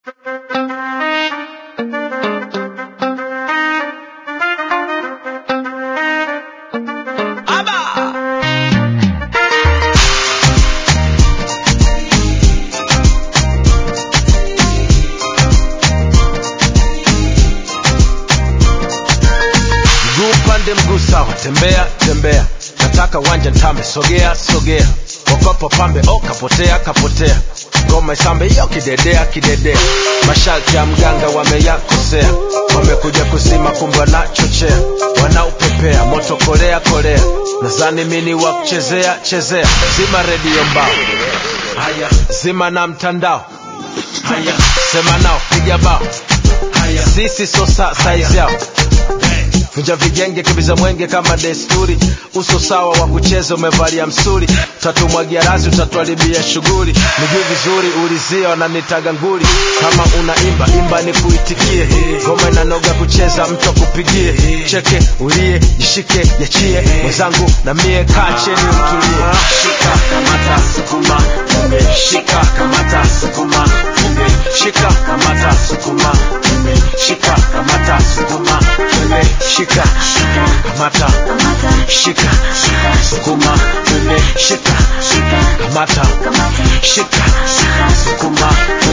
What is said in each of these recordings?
Mguu sawa, tembea tembea, nataka wanja ntame, sogea sogea, wakopo pambe kapotea kapotea, ngoma isambe yo kidedea kidedea, masharti ya mganga wameyakosea, wamekuja kusima kumbe wanachochea, wanaupepea moto kolea kolea, nazani mini wa kuchezea chezea, zima redio mbao, haya zima na mtandao, haya sema nao piga bao, haya sisi sosa size yao, vunja vigenge kibiza mwenge kama desturi, uso sawa wa kucheza umevalia msuri, tatumwagia razi utatuharibia shughuli, miguu vizuri ulizia wananitaga nguli, kama unaimba imba ni kuitikie, ngoma inanoga kucheza mtu akupigie, cheke ulie jishike yachie, mwenzangu na mie kacheni utulie, shika kamata sukuma, shika kamata sukuma, shika kamata sukuma, shika kamata sukuma, shika kamata shika sukuma, shika kamata shika sukuma,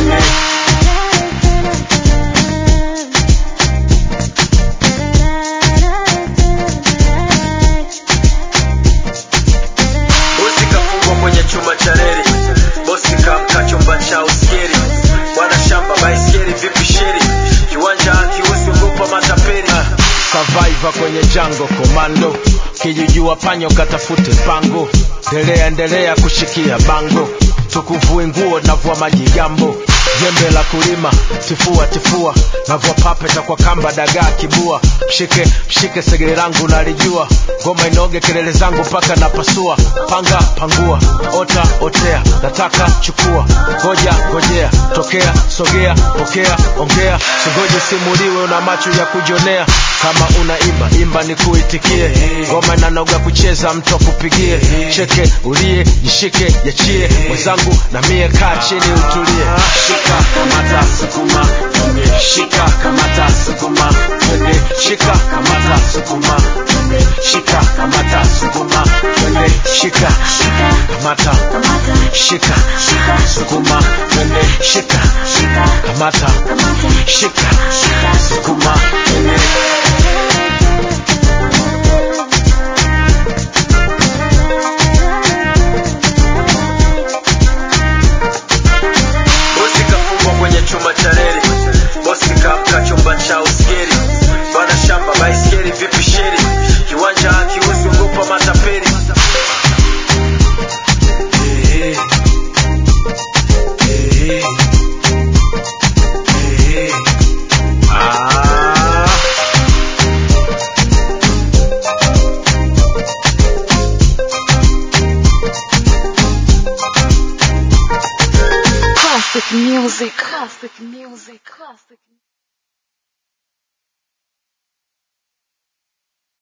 bosi kafungwa kwenye chuma cha reli, bosi kamka chumba cha uskeri, bwana shamba baiskeli vipi sheri, kiwanja akiusi ngupa matapeli, survivor kwenye jango komando, kijijua panyo katafute pango, endelea kushikia bango, tukuvue nguo navua maji gambo, jembe la kulima tifua tifua, navua papeta kwa kamba dagaa kibua, mshike segere langu nalijua, ngoma inoge kelele zangu paka napasua, panga pangua ota otea, nataka chukua ngoja ngojea, tokea sogea pokea ongea, singoje simuliwe una macho ya kujonea, kama unaimba imba ni kuitikie, ngoma inanoga kucheza mtu akupigie, cheke ulie jishike yachie, mwenzangu na mie kaa chini utulie, shika kamata sukuma, shika kamata sukuma, shika kamata sukuma, shika kamata sukuma, shika kamata shika sukuma, shika kamata shika sukuma. Bosi kafungwa kwenye chuma cha reli, bosi kamka chumba cha uskeri, bwana shamba baiskeli vipi sheri, kiwanja akiusi ngupa matapeli, Classic music.